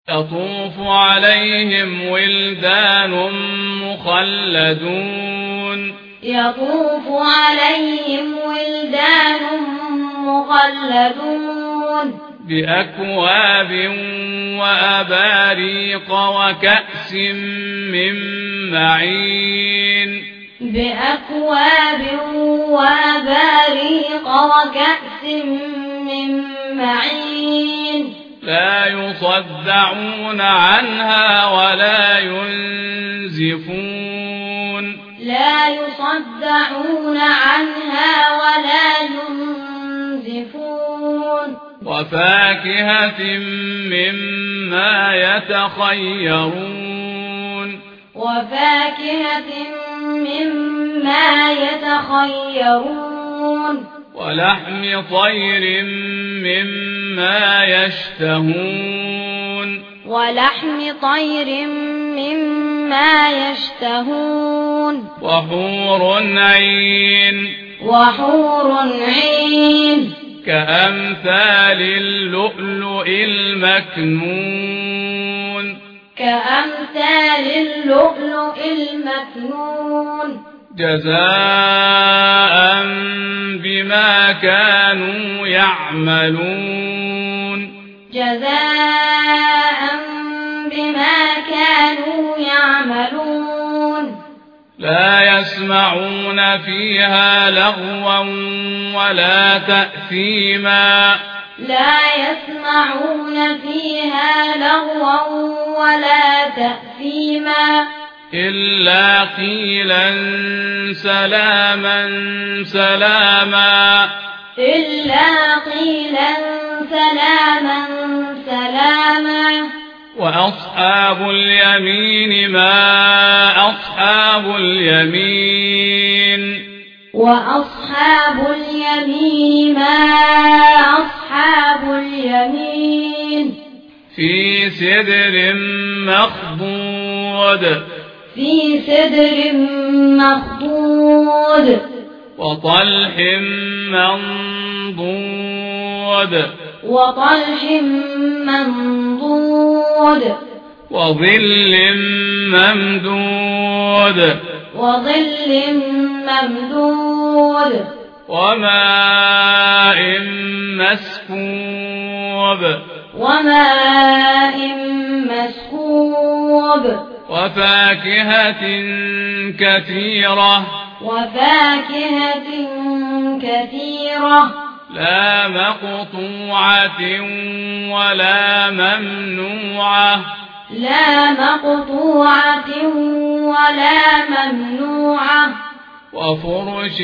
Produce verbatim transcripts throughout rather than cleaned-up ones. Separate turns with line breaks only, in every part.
يطوف عليهم ولدان مخلدون
يطوف عليهم ولدان مخلدون
بأكواب وأباريق وكأس من معين
بأكواب وأباريق وكأس من معين
لا يصدعون عنها ولا ينزفون
لا يصدعون عنها ولا ينزفون
وفاكهة مما يتخيرون
وفاكهة مما يتخيرون
ولحم طير مما يشتهون
ولحم طير مما يشتهون
وحور عين
وحور عين
كأمثال اللؤلؤ المكنون
كأمثال اللؤلؤ المكنون
جزاء بما كانوا يعملون
جزاء بما كانوا يعملون
لا يسمعون فيها لغوا ولا تأثيما
لا يسمعون فيها لغوا ولا تأثيما
إلا قيلا سلاما سلاما
إلا قيلا سلاما سلاما
وأصحاب اليمين ما أصحاب اليمين
وأصحاب اليمين ما أصحاب اليمين
في سدر مخضود
في سدر مخضود
وطلح منضود
وطلح منضود
وظل ممدود
وظل ممدود
وماء مسكوب
وماء مسكوب
وفاكهة كثيرة
وفاكهة كثيرة
لا مقطوعة ولا ممنوعة
لا مقطوعة ولا ممنوعة
وفرش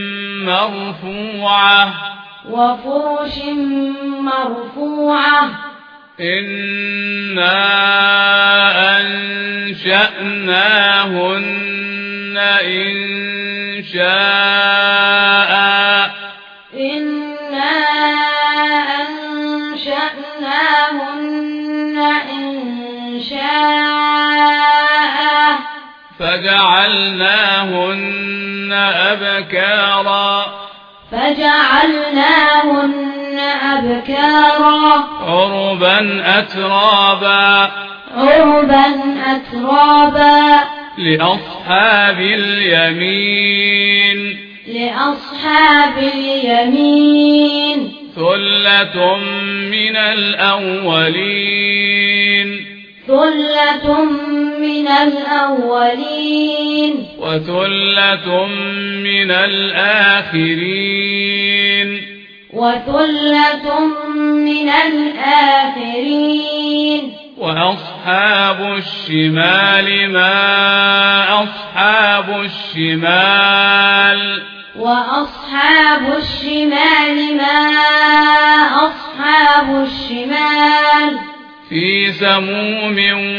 مرفوعة
وفرش مرفوعة
إنا أنشأناهن إنشاء
إنا أنشأناهن إنشاء
فجعلناهن أبكارا
فجعلناهن أبكارا
عربا أترابا
عربا أترابا
لأصحاب اليمين
لأصحاب اليمين
ثلة من الأولين
ثلة من الأولين
وثلة من الآخرين
وثلة من الآخرين
وأصحاب الشمال ما أصحاب الشمال
وأصحاب الشمال ما أصحاب الشمال
في سموم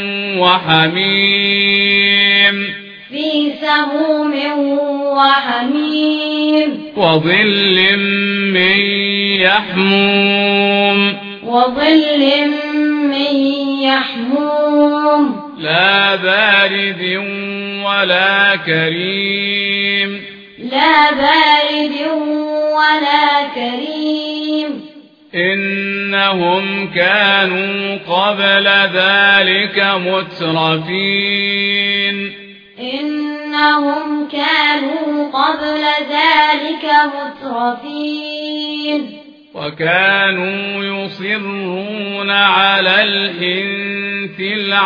وحميم
في سموم وحميم
وظل من يحموم
وظل من يحموم
لا بارد ولا كريم
لا بارد ولا كريم
إنهم كانوا قبل ذلك مترفين
إنهم كانوا قبل ذلك مترفين
وكانوا يصرون على الحنث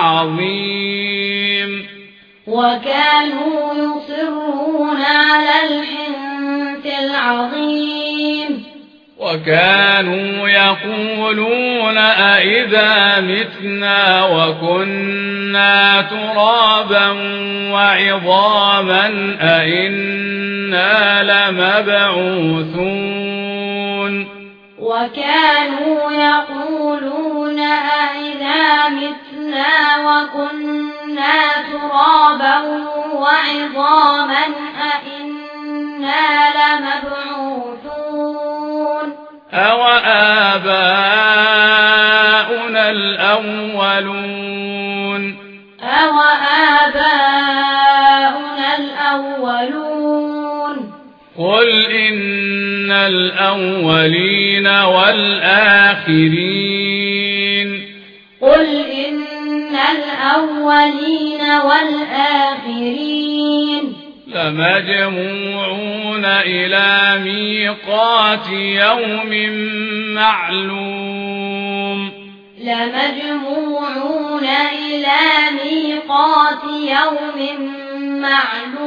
العظيم
وكانوا يصرون على الحنث العظيم
وكانوا يقولون أئذا متنا وكنا ترابا وعظاما أئنا لمبعوثون
وكانوا يقولون أئذا متنا وكنا ترابا وعظاما أئنا لمبعوثون
أو آباؤنا الأولون
أو آباؤنا الأولون
قل إن الأولين والآخرين
قل إن الأولين والآخرين
لمجموعون إلى ميقات يوم معلوم
لمجموعون إلى ميقات يوم معلوم